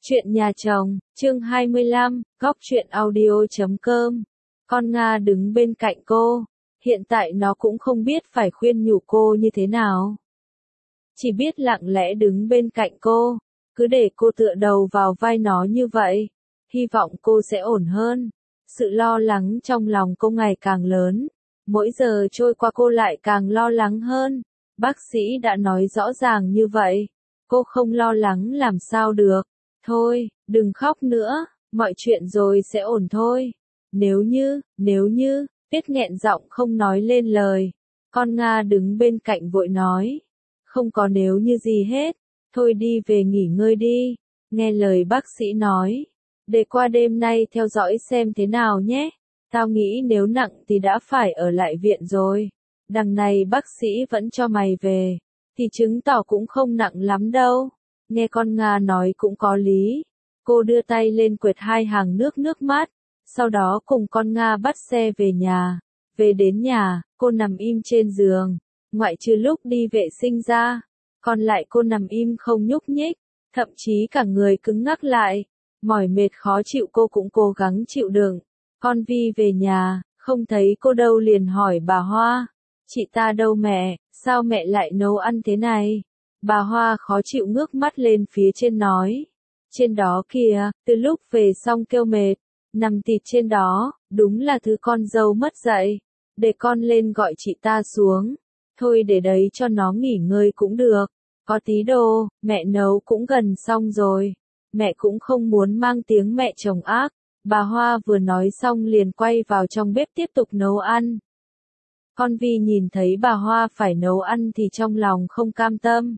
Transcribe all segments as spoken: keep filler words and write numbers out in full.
Chuyện nhà chồng, chương hai mươi lăm, góc truyện audio chấm com. Con Nga đứng bên cạnh cô, hiện tại nó cũng không biết phải khuyên nhủ cô như thế nào. Chỉ biết lặng lẽ đứng bên cạnh cô, cứ để cô tựa đầu vào vai nó như vậy, hy vọng cô sẽ ổn hơn. Sự lo lắng trong lòng cô ngày càng lớn, mỗi giờ trôi qua cô lại càng lo lắng hơn. Bác sĩ đã nói rõ ràng như vậy, cô không lo lắng làm sao được. Thôi, đừng khóc nữa, mọi chuyện rồi sẽ ổn thôi. Nếu như, nếu như, Tuyết nghẹn giọng không nói lên lời. Con Nga đứng bên cạnh vội nói. Không có nếu như gì hết, thôi đi về nghỉ ngơi đi. Nghe lời bác sĩ nói. Để qua đêm nay theo dõi xem thế nào nhé. Tao nghĩ nếu nặng thì đã phải ở lại viện rồi. Đằng này bác sĩ vẫn cho mày về, thì chứng tỏ cũng không nặng lắm đâu. Nghe con Nga nói cũng có lý. Cô đưa tay lên quệt hai hàng nước nước mắt. Sau đó cùng con Nga bắt xe về nhà. Về đến nhà, cô nằm im trên giường. Ngoại trừ lúc đi vệ sinh ra. Còn lại cô nằm im không nhúc nhích. Thậm chí cả người cứng ngắc lại. Mỏi mệt khó chịu cô cũng cố gắng chịu đựng. Con Vi về nhà, không thấy cô đâu liền hỏi bà Hoa. Chị ta đâu mẹ, sao mẹ lại nấu ăn thế này? Bà Hoa khó chịu ngước mắt lên phía trên nói. Trên đó kìa, từ lúc về xong kêu mệt, nằm tịt trên đó, đúng là thứ con dâu mất dạy. Để con lên gọi chị ta xuống. Thôi để đấy cho nó nghỉ ngơi cũng được. Có tí đồ, mẹ nấu cũng gần xong rồi. Mẹ cũng không muốn mang tiếng mẹ chồng ác. Bà Hoa vừa nói xong liền quay vào trong bếp tiếp tục nấu ăn. Con Vi nhìn thấy bà Hoa phải nấu ăn thì trong lòng không cam tâm.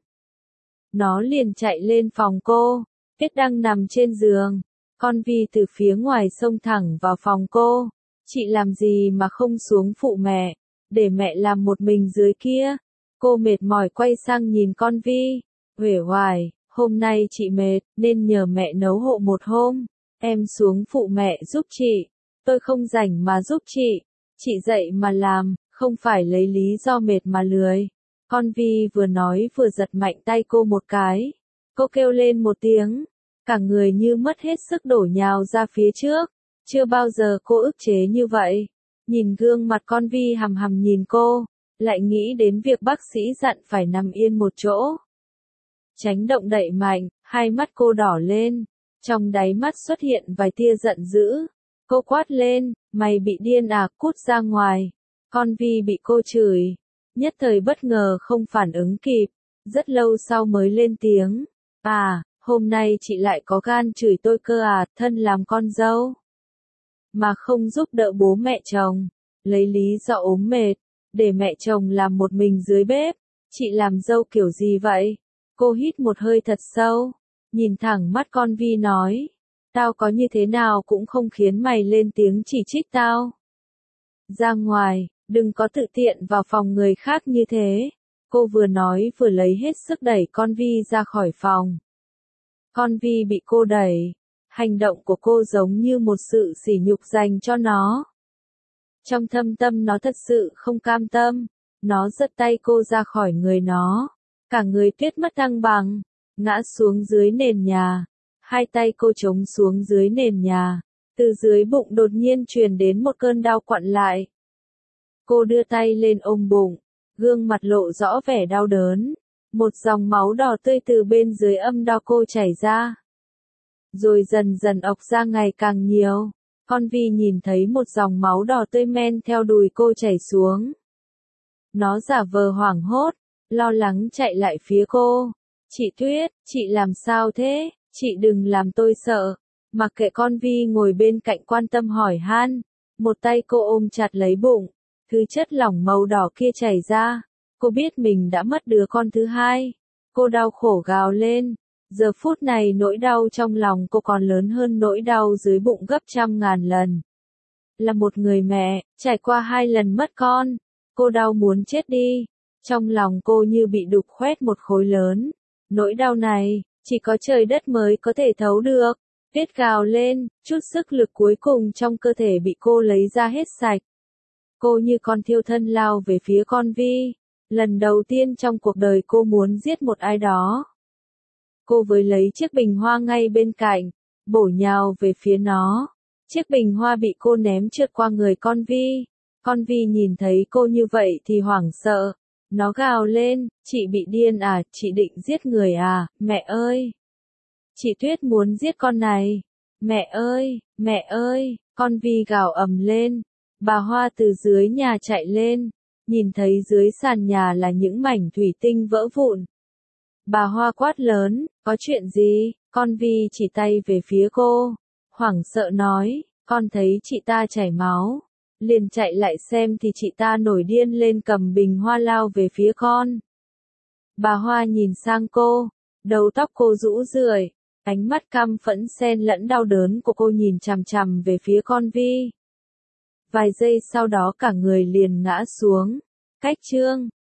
Nó liền chạy lên phòng cô. Tuyết đang nằm trên giường. Con Vi từ phía ngoài xông thẳng vào phòng cô. Chị làm gì mà không xuống phụ mẹ, để mẹ làm một mình dưới kia. Cô mệt mỏi quay sang nhìn con Vi. Uể oải, hôm nay chị mệt, nên nhờ mẹ nấu hộ một hôm. Em xuống phụ mẹ giúp chị. Tôi không rảnh mà giúp chị. Chị dậy mà làm, không phải lấy lý do mệt mà lười. Con Vi vừa nói vừa giật mạnh tay cô một cái. Cô kêu lên một tiếng. Cả người như mất hết sức đổ nhào ra phía trước. Chưa bao giờ cô ức chế như vậy. Nhìn gương mặt con Vi hằm hằm nhìn cô. Lại nghĩ đến việc bác sĩ dặn phải nằm yên một chỗ. Tránh động đậy mạnh, hai mắt cô đỏ lên. Trong đáy mắt xuất hiện vài tia giận dữ. Cô quát lên, mày bị điên à, cút ra ngoài. Con Vi bị cô chửi. Nhất thời bất ngờ không phản ứng kịp. Rất lâu sau mới lên tiếng. À, hôm nay chị lại có gan chửi tôi cơ à, thân làm con dâu. Mà không giúp đỡ bố mẹ chồng. Lấy lý do ốm mệt. Để mẹ chồng làm một mình dưới bếp. Chị làm dâu kiểu gì vậy? Cô hít một hơi thật sâu. Nhìn thẳng mắt con Vi nói. Tao có như thế nào cũng không khiến mày lên tiếng chỉ trích tao. Ra ngoài, đừng có tự tiện vào phòng người khác như thế. Cô vừa nói vừa lấy hết sức đẩy con Vi ra khỏi phòng. Con Vi bị cô đẩy. Hành động của cô giống như một sự sỉ nhục dành cho nó. Trong thâm tâm nó thật sự không cam tâm. Nó giật tay cô ra khỏi người nó. Cả người Tuyết mất thăng bằng. Ngã xuống dưới nền nhà. Hai tay cô chống xuống dưới nền nhà. Từ dưới bụng đột nhiên truyền đến một cơn đau quặn lại. Cô đưa tay lên ôm bụng. Gương mặt lộ rõ vẻ đau đớn. Một dòng máu đỏ tươi từ bên dưới âm đạo cô chảy ra. Rồi dần dần ọc ra ngày càng nhiều. Con Vi nhìn thấy một dòng máu đỏ tươi men theo đùi cô chảy xuống. Nó giả vờ hoảng hốt, lo lắng chạy lại phía cô. Chị Tuyết, chị làm sao thế? Chị đừng làm tôi sợ. Mặc kệ con Vi ngồi bên cạnh quan tâm hỏi han. Một tay cô ôm chặt lấy bụng. Thứ chất lỏng màu đỏ kia chảy ra. Cô biết mình đã mất đứa con thứ hai. Cô đau khổ gào lên. Giờ phút này nỗi đau trong lòng cô còn lớn hơn nỗi đau dưới bụng gấp trăm ngàn lần. Là một người mẹ, trải qua hai lần mất con. Cô đau muốn chết đi. Trong lòng cô như bị đục khoét một khối lớn. Nỗi đau này, chỉ có trời đất mới có thể thấu được. Tuyết gào lên, chút sức lực cuối cùng trong cơ thể bị cô lấy ra hết sạch. Cô như con thiêu thân lao về phía con Vi. Lần đầu tiên trong cuộc đời cô muốn giết một ai đó. Cô với lấy chiếc bình hoa ngay bên cạnh, bổ nhào về phía nó. Chiếc bình hoa bị cô ném trượt qua người con Vi. Con Vi nhìn thấy cô như vậy thì hoảng sợ. Nó gào lên, chị bị điên à, chị định giết người à, mẹ ơi. Chị Tuyết muốn giết con này. Mẹ ơi, mẹ ơi, con Vi gào ầm lên. Bà Hoa từ dưới nhà chạy lên, nhìn thấy dưới sàn nhà là những mảnh thủy tinh vỡ vụn. Bà Hoa quát lớn, có chuyện gì? Con Vi chỉ tay về phía cô, hoảng sợ nói, con thấy chị ta chảy máu. Liền chạy lại xem thì chị ta nổi điên lên cầm bình hoa lao về phía con. Bà Hoa nhìn sang cô, đầu tóc cô rũ rượi, ánh mắt căm phẫn xen lẫn đau đớn của cô nhìn chằm chằm về phía con Vi. Vài giây sau đó cả người liền ngã xuống. Cách chương